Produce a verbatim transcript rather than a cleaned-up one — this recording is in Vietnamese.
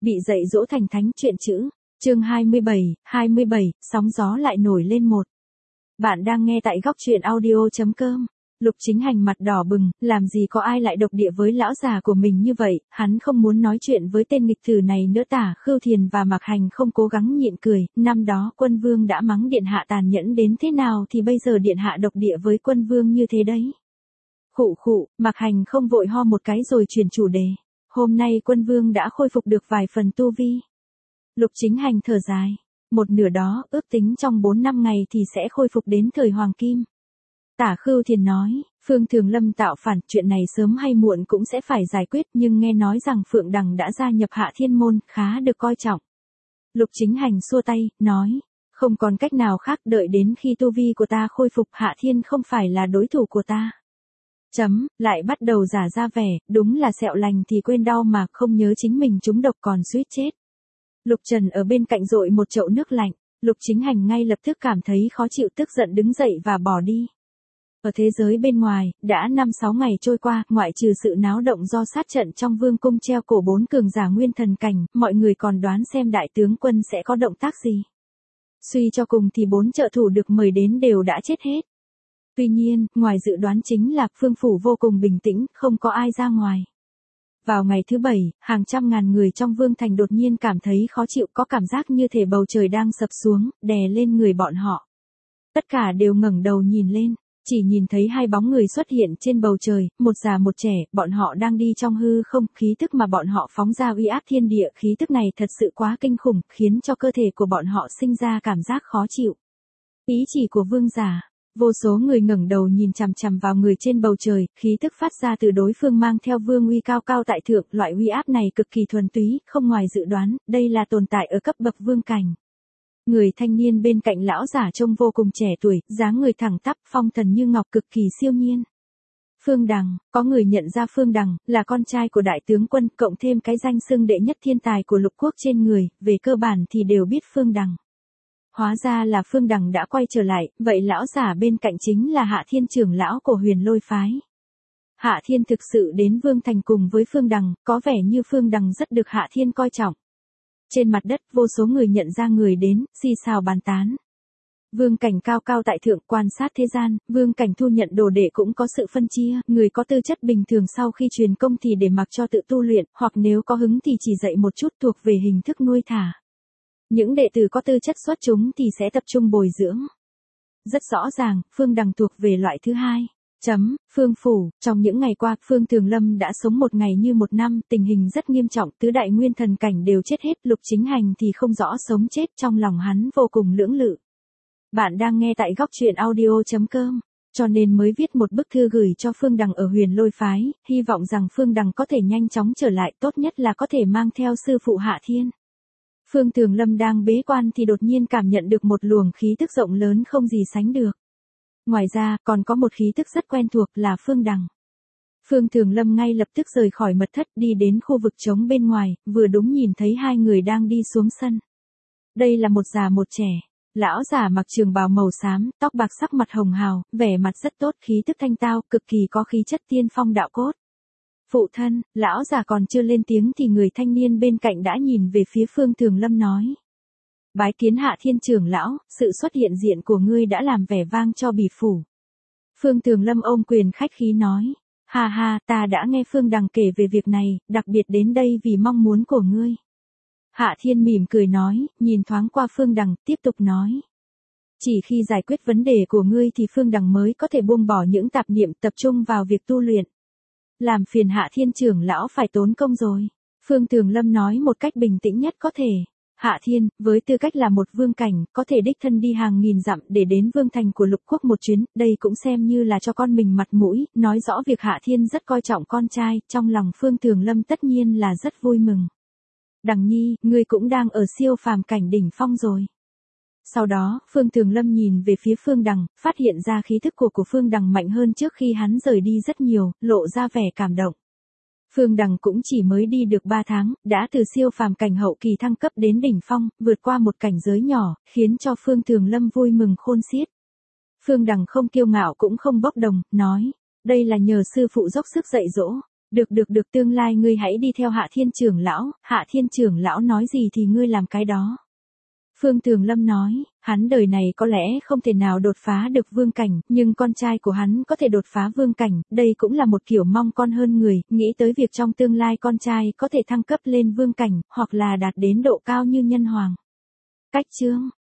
Bị dạy dỗ thành thánh chuyện chữ. Chương hai mươi bảy, hai mươi bảy, sóng gió lại nổi lên một. Bạn đang nghe tại góc truyện audio.com. Lục Chính Hành mặt đỏ bừng, làm gì có ai lại độc địa với lão già của mình như vậy, hắn không muốn nói chuyện với tên nghịch tử này nữa. Tả Khưu Thiền và Mạc Hành không cố gắng nhịn cười, năm đó quân vương đã mắng điện hạ tàn nhẫn đến thế nào thì bây giờ điện hạ độc địa với quân vương như thế đấy. Khụ khụ, Mạc Hành không vội ho một cái rồi chuyển chủ đề. Hôm nay quân vương đã khôi phục được vài phần tu vi. Lục Chính Hành thở dài. Một nửa đó, ước tính trong bốn năm ngày thì sẽ khôi phục đến thời Hoàng Kim. Tả Khưu Thiền nói, Phương Thường Lâm tạo phản, chuyện này sớm hay muộn cũng sẽ phải giải quyết, nhưng nghe nói rằng Phượng Đằng đã gia nhập Hạ Thiên Môn, khá được coi trọng. Lục Chính Hành xua tay, nói, không còn cách nào khác, đợi đến khi tu vi của ta khôi phục, Hạ Thiên không phải là đối thủ của ta. Chấm, lại bắt đầu giả ra vẻ, đúng là sẹo lành thì quên đau mà, không nhớ chính mình trúng độc còn suýt chết. Lục Trần ở bên cạnh dội một chậu nước lạnh, Lục Chính Hành ngay lập tức cảm thấy khó chịu, tức giận đứng dậy và bỏ đi. Ở thế giới bên ngoài, đã năm sáu ngày trôi qua, ngoại trừ sự náo động do sát trận trong vương cung treo cổ bốn cường giả nguyên thần cảnh, mọi người còn đoán xem đại tướng quân sẽ có động tác gì. Suy cho cùng thì bốn trợ thủ được mời đến đều đã chết hết. Tuy nhiên, ngoài dự đoán chính là Phương Phủ vô cùng bình tĩnh, không có ai ra ngoài. Vào ngày thứ bảy, hàng trăm ngàn người trong Vương Thành đột nhiên cảm thấy khó chịu, có cảm giác như thể bầu trời đang sập xuống, đè lên người bọn họ. Tất cả đều ngẩng đầu nhìn lên, chỉ nhìn thấy hai bóng người xuất hiện trên bầu trời, một già một trẻ, bọn họ đang đi trong hư không, khí tức mà bọn họ phóng ra uy áp thiên địa, khí tức này thật sự quá kinh khủng, khiến cho cơ thể của bọn họ sinh ra cảm giác khó chịu. Ý chỉ của vương giả. Vô số người ngẩng đầu nhìn chằm chằm vào người trên bầu trời, khí tức phát ra từ đối phương mang theo vương uy cao cao tại thượng, loại uy áp này cực kỳ thuần túy, không ngoài dự đoán, đây là tồn tại ở cấp bậc vương cảnh. Người thanh niên bên cạnh lão giả trông vô cùng trẻ tuổi, dáng người thẳng tắp, phong thần như ngọc, cực kỳ siêu nhiên. Phương Đằng, có người nhận ra Phương Đằng là con trai của đại tướng quân, cộng thêm cái danh xưng đệ nhất thiên tài của lục quốc trên người, về cơ bản thì đều biết Phương Đằng. Hóa ra là Phương Đằng đã quay trở lại, vậy lão giả bên cạnh chính là Hạ Thiên trưởng lão của Huyền Lôi phái. Hạ Thiên thực sự đến Vương Thành cùng với Phương Đằng, có vẻ như Phương Đằng rất được Hạ Thiên coi trọng. Trên mặt đất, vô số người nhận ra người đến, xì xào bàn tán. Vương cảnh cao cao tại thượng, quan sát thế gian, vương cảnh thu nhận đồ đệ cũng có sự phân chia, người có tư chất bình thường sau khi truyền công thì để mặc cho tự tu luyện, hoặc nếu có hứng thì chỉ dạy một chút, thuộc về hình thức nuôi thả. Những đệ tử có tư chất xuất chúng thì sẽ tập trung bồi dưỡng. Rất rõ ràng, Phương Đằng thuộc về loại thứ hai. Chấm, Phương Phủ, trong những ngày qua, Phương Thường Lâm đã sống một ngày như một năm, tình hình rất nghiêm trọng, tứ đại nguyên thần cảnh đều chết hết, Lục Chính Hành thì không rõ sống chết, trong lòng hắn vô cùng lưỡng lự. Bạn đang nghe tại góc truyện audio.com, cho nên mới viết một bức thư gửi cho Phương Đằng ở Huyền Lôi phái, hy vọng rằng Phương Đằng có thể nhanh chóng trở lại, tốt nhất là có thể mang theo sư phụ Hạ Thiên. Phương Thường Lâm đang bế quan thì đột nhiên cảm nhận được một luồng khí tức rộng lớn không gì sánh được. Ngoài ra, còn có một khí tức rất quen thuộc là Phương Đằng. Phương Thường Lâm ngay lập tức rời khỏi mật thất đi đến khu vực trống bên ngoài, vừa đúng nhìn thấy hai người đang đi xuống sân. Đây là một già một trẻ. Lão già mặc trường bào màu xám, tóc bạc, sắc mặt hồng hào, vẻ mặt rất tốt, khí tức thanh tao, cực kỳ có khí chất tiên phong đạo cốt. Phụ thân, lão già còn chưa lên tiếng thì người thanh niên bên cạnh đã nhìn về phía Phương Thường Lâm nói. Bái kiến Hạ Thiên trưởng lão, sự xuất hiện diện của ngươi đã làm vẻ vang cho bỉ phủ. Phương Thường Lâm ôm quyền khách khí nói. Ha ha, ta đã nghe Phương Đằng kể về việc này, đặc biệt đến đây vì mong muốn của ngươi. Hạ Thiên mỉm cười nói, nhìn thoáng qua Phương Đằng, tiếp tục nói. Chỉ khi giải quyết vấn đề của ngươi thì Phương Đằng mới có thể buông bỏ những tạp niệm, tập trung vào việc tu luyện. Làm phiền Hạ Thiên trưởng lão phải tốn công rồi. Phương Thường Lâm nói một cách bình tĩnh nhất có thể. Hạ Thiên, với tư cách là một vương cảnh, có thể đích thân đi hàng nghìn dặm để đến Vương Thành của lục quốc một chuyến, đây cũng xem như là cho con mình mặt mũi, nói rõ việc Hạ Thiên rất coi trọng con trai, trong lòng Phương Thường Lâm tất nhiên là rất vui mừng. Đằng nhi, ngươi cũng đang ở siêu phàm cảnh đỉnh phong rồi. Sau đó, Phương Thường Lâm nhìn về phía Phương Đằng, phát hiện ra khí thức của của Phương Đằng mạnh hơn trước khi hắn rời đi rất nhiều, lộ ra vẻ cảm động. Phương Đằng cũng chỉ mới đi được ba tháng, đã từ siêu phàm cảnh hậu kỳ thăng cấp đến đỉnh phong, vượt qua một cảnh giới nhỏ, khiến cho Phương Thường Lâm vui mừng khôn xiết. Phương Đằng không kiêu ngạo cũng không bốc đồng, nói, đây là nhờ sư phụ dốc sức dạy dỗ. Được được được, tương lai ngươi hãy đi theo Hạ Thiên trưởng lão, Hạ Thiên trưởng lão nói gì thì ngươi làm cái đó. Phương Thường Lâm nói, hắn đời này có lẽ không thể nào đột phá được vương cảnh, nhưng con trai của hắn có thể đột phá vương cảnh, đây cũng là một kiểu mong con hơn người, nghĩ tới việc trong tương lai con trai có thể thăng cấp lên vương cảnh, hoặc là đạt đến độ cao như nhân hoàng. Cách chương